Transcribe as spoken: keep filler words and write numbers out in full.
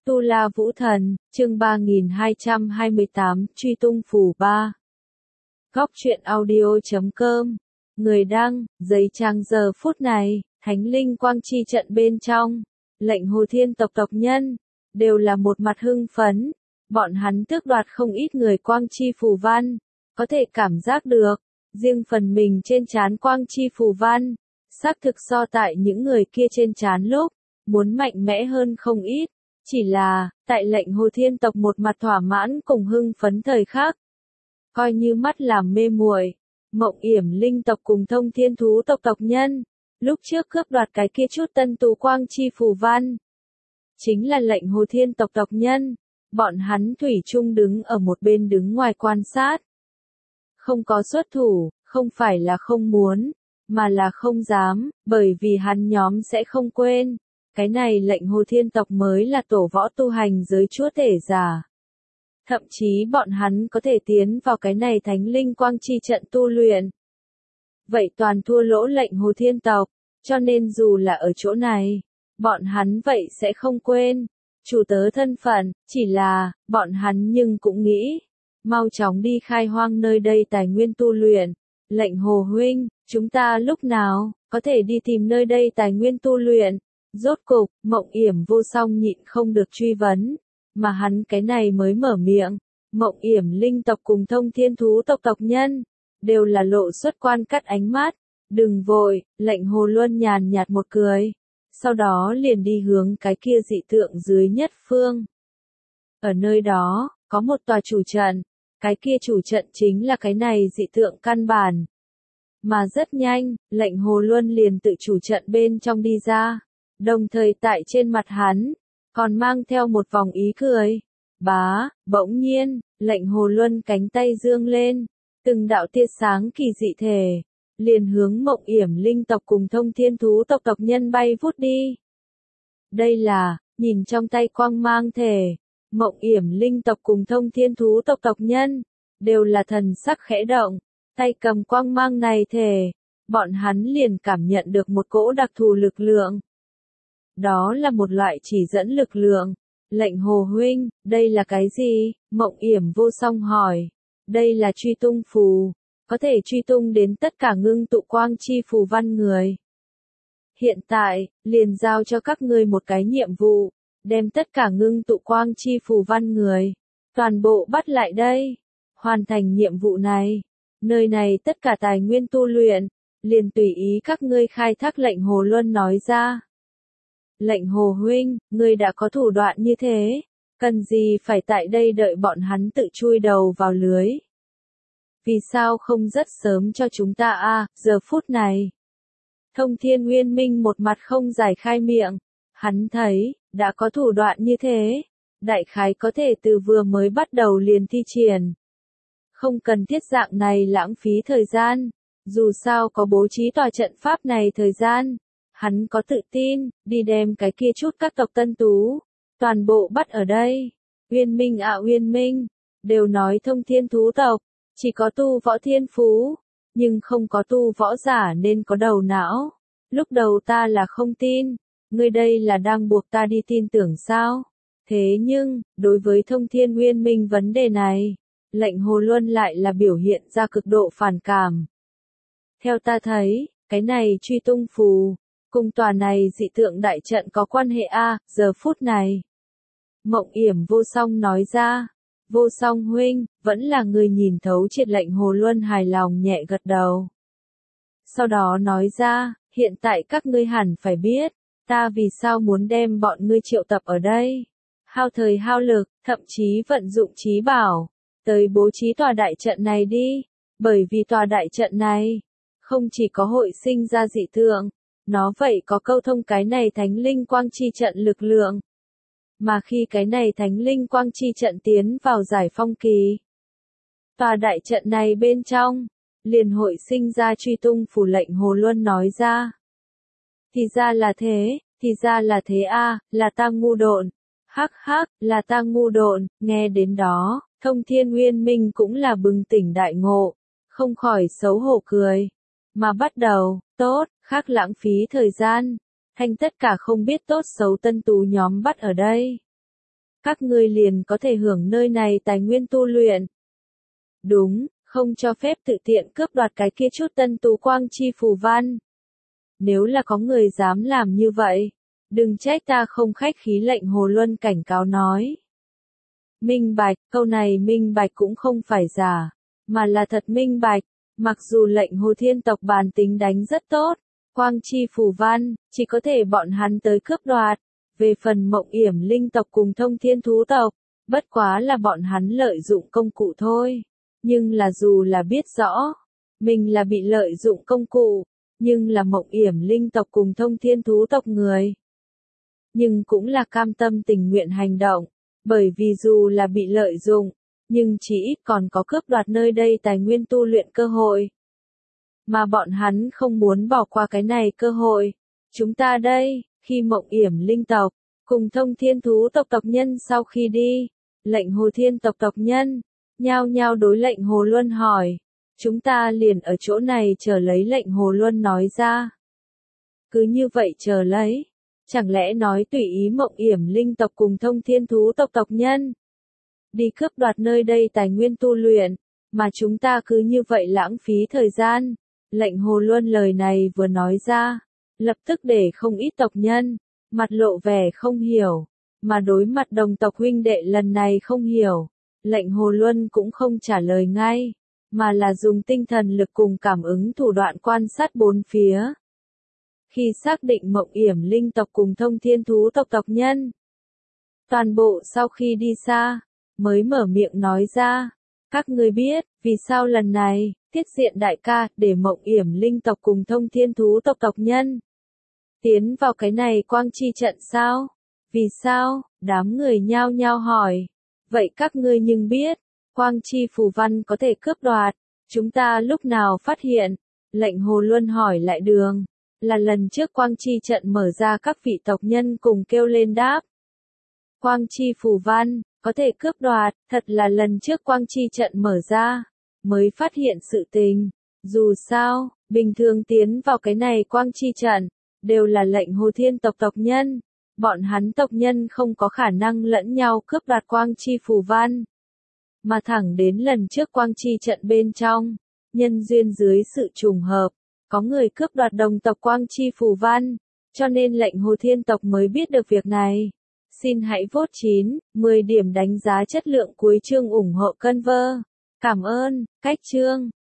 Tu La Vũ Thần, chương ba nghìn hai trăm hai mươi tám, Truy tung phù ba. Góc truyện audio chấm com. Người đăng, giấy trang giờ phút này, thánh linh quang chi trận bên trong, lệnh Hồ Thiên tộc tộc nhân, đều là một mặt hưng phấn. Bọn hắn tước đoạt không ít người quang chi phù văn, có thể cảm giác được, riêng phần mình trên trán quang chi phù văn, xác thực so tại những người kia trên trán lúc, muốn mạnh mẽ hơn không ít. Chỉ là, tại lệnh Hồ Thiên tộc một mặt thỏa mãn cùng hưng phấn thời khắc. Coi như mắt làm mê muội, Mộng Yểm Linh tộc cùng Thông Thiên thú tộc tộc nhân, lúc trước cướp đoạt cái kia chút tân tú quang chi phù văn. Chính là lệnh Hồ Thiên tộc tộc nhân, bọn hắn thủy chung đứng ở một bên đứng ngoài quan sát. Không có xuất thủ, không phải là không muốn, mà là không dám, bởi vì hắn nhóm sẽ không quên. Cái này lệnh Hồ Thiên tộc mới là tổ võ tu hành giới chúa tể giả. Thậm chí bọn hắn có thể tiến vào cái này thánh linh quang chi trận tu luyện. Vậy toàn thua lỗ lệnh Hồ Thiên tộc, cho nên dù là ở chỗ này, bọn hắn vậy sẽ không quên. Chủ tớ thân phận, chỉ là, bọn hắn nhưng cũng nghĩ, mau chóng đi khai hoang nơi đây tài nguyên tu luyện. Lệnh Hồ huynh, chúng ta lúc nào, có thể đi tìm nơi đây tài nguyên tu luyện. Rốt cục, Mộng Yểm vô song nhịn không được truy vấn, mà hắn cái này mới mở miệng. Mộng Yểm Linh tộc cùng Thông Thiên thú tộc tộc nhân, đều là lộ xuất quan cắt ánh mắt. Đừng vội, lệnh Hồ Luân nhàn nhạt một cười, sau đó liền đi hướng cái kia dị tượng dưới nhất phương. Ở nơi đó, có một tòa chủ trận, cái kia chủ trận chính là cái này dị tượng căn bản. Mà rất nhanh, lệnh Hồ Luân liền tự chủ trận bên trong đi ra. Đồng thời tại trên mặt hắn, còn mang theo một vòng ý cười. Bá, bỗng nhiên, lệnh Hồ Luân cánh tay dương lên, từng đạo tia sáng kỳ dị thể, liền hướng Mộng Yểm Linh tộc cùng Thông Thiên thú tộc tộc nhân bay vút đi. Đây là, nhìn trong tay quang mang thể, Mộng Yểm Linh tộc cùng Thông Thiên thú tộc tộc nhân, đều là thần sắc khẽ động, tay cầm quang mang này thể, bọn hắn liền cảm nhận được một cỗ đặc thù lực lượng. Đó là một loại chỉ dẫn lực lượng. Lệnh Hồ huynh, đây là cái gì? Mộng Yểm vô song hỏi. Đây là truy tung phù, có thể truy tung đến tất cả ngưng tụ quang chi phù văn người. Hiện tại, liền giao cho các ngươi một cái nhiệm vụ, đem tất cả ngưng tụ quang chi phù văn người, toàn bộ bắt lại đây. Hoàn thành nhiệm vụ này, nơi này tất cả tài nguyên tu luyện, liền tùy ý các ngươi khai thác. Lệnh Hồ Luân nói ra. Lệnh Hồ huynh, ngươi đã có thủ đoạn như thế, cần gì phải tại đây đợi bọn hắn tự chui đầu vào lưới? Vì sao không rất sớm cho chúng ta a, à, giờ phút này? Thông Thiên Nguyên Minh một mặt không giải khai miệng, hắn thấy, đã có thủ đoạn như thế, đại khái có thể từ vừa mới bắt đầu liền thi triển. Không cần thiết dạng này lãng phí thời gian, dù sao có bố trí tòa trận pháp này thời gian. Hắn có tự tin, đi đem cái kia chút các tộc tân tú, toàn bộ bắt ở đây. Uyên Minh à Uyên Minh, đều nói Thông Thiên thú tộc, chỉ có tu võ thiên phú, nhưng không có tu võ giả nên có đầu não. Lúc đầu ta là không tin, ngươi đây là đang buộc ta đi tin tưởng sao? Thế nhưng, đối với Thông Thiên Uyên Minh vấn đề này, lệnh Hồ Luân lại là biểu hiện ra cực độ phản cảm. Theo ta thấy, cái này truy tung phù, cùng tòa này dị tượng đại trận có quan hệ a, à, giờ phút này. Mộng Yểm vô song nói ra. Vô song huynh, vẫn là người nhìn thấu triệt. Lệnh Hồ Luân hài lòng nhẹ gật đầu. Sau đó nói ra, hiện tại các ngươi hẳn phải biết, ta vì sao muốn đem bọn ngươi triệu tập ở đây. Hao thời hao lực, thậm chí vận dụng trí bảo, tới bố trí tòa đại trận này đi. Bởi vì tòa đại trận này, không chỉ có hội sinh ra dị tượng, nó vậy có câu thông cái này thánh linh quang chi trận lực lượng. Mà khi cái này thánh linh quang chi trận tiến vào giải phong kỳ, tòa đại trận này bên trong, liền hội sinh ra truy tung phù. Lệnh Hồ Luân nói ra. Thì ra là thế, thì ra là thế a, à, là ta ngu độn. Hắc hắc, là ta ngu độn. Nghe đến đó, Thông Thiên Nguyên Minh cũng là bừng tỉnh đại ngộ, không khỏi xấu hổ cười. Mà bắt đầu, tốt, khác lãng phí thời gian, thành tất cả không biết tốt xấu tân tú nhóm bắt ở đây. các ngươi liền có thể hưởng nơi này tài nguyên tu luyện. Đúng, không cho phép tự tiện cướp đoạt cái kia chút tân tú quang chi phù văn. Nếu là có người dám làm như vậy, đừng trách ta không khách khí. Lệnh Hồ Luân cảnh cáo nói. Minh bạch, câu này minh bạch cũng không phải giả, mà là thật minh bạch. Mặc dù lệnh Hồ Thiên tộc bản tính đánh rất tốt, quang chi phù văn, chỉ có thể bọn hắn tới cướp đoạt. Về phần Mộng Yểm Linh tộc cùng Thông Thiên thú tộc, bất quá là bọn hắn lợi dụng công cụ thôi. Nhưng là dù là biết rõ, mình là bị lợi dụng công cụ, nhưng là Mộng Yểm Linh tộc cùng Thông Thiên thú tộc người. Nhưng cũng là cam tâm tình nguyện hành động, bởi vì dù là bị lợi dụng, nhưng chỉ ít còn có cướp đoạt nơi đây tài nguyên tu luyện cơ hội. Mà bọn hắn không muốn bỏ qua cái này cơ hội. Chúng ta đây, khi Mộng Yểm Linh tộc, cùng Thông Thiên thú tộc tộc nhân sau khi đi, lệnh Hồ Thiên tộc tộc nhân, nhao nhao đối lệnh Hồ Luân hỏi. Chúng ta liền ở chỗ này chờ lấy. Lệnh Hồ Luân nói ra. Cứ như vậy chờ lấy. Chẳng lẽ nói tùy ý Mộng Yểm Linh tộc cùng Thông Thiên thú tộc tộc nhân đi cướp đoạt nơi đây tài nguyên tu luyện, mà chúng ta cứ như vậy lãng phí thời gian. Lệnh Hồ Luân lời này vừa nói ra, lập tức để không ít tộc nhân mặt lộ vẻ không hiểu, mà đối mặt đồng tộc huynh đệ lần này không hiểu, lệnh Hồ Luân cũng không trả lời ngay, mà là dùng tinh thần lực cùng cảm ứng thủ đoạn quan sát bốn phía. Khi xác định Mộng Yểm Linh tộc cùng Thông Thiên thú tộc tộc nhân toàn bộ sau khi đi xa, mới mở miệng nói ra. Các ngươi biết, vì sao lần này, Tiết Diện đại ca, để Mộng Yểm Linh tộc cùng Thông Thiên thú tộc tộc nhân tiến vào cái này quang chi trận sao? Vì sao? Đám người nhao nhao hỏi. Vậy các ngươi nhưng biết, quang chi phù văn có thể cướp đoạt, chúng ta lúc nào phát hiện? Lệnh Hồ Luân hỏi lại đường. Là lần trước quang chi trận mở ra, các vị tộc nhân cùng kêu lên đáp. Quang chi phù văn, có thể cướp đoạt, thật là lần trước quang chi trận mở ra, mới phát hiện sự tình. Dù sao, bình thường tiến vào cái này quang chi trận, đều là lệnh Hồ Thiên tộc tộc nhân. Bọn hắn tộc nhân không có khả năng lẫn nhau cướp đoạt quang chi phù văn. Mà thẳng đến lần trước quang chi trận bên trong, nhân duyên dưới sự trùng hợp, có người cướp đoạt đồng tộc quang chi phù văn, cho nên lệnh Hồ Thiên tộc mới biết được việc này. Xin hãy vote chín, mười điểm đánh giá chất lượng cuối chương ủng hộ Conver. Cảm ơn, cách chương.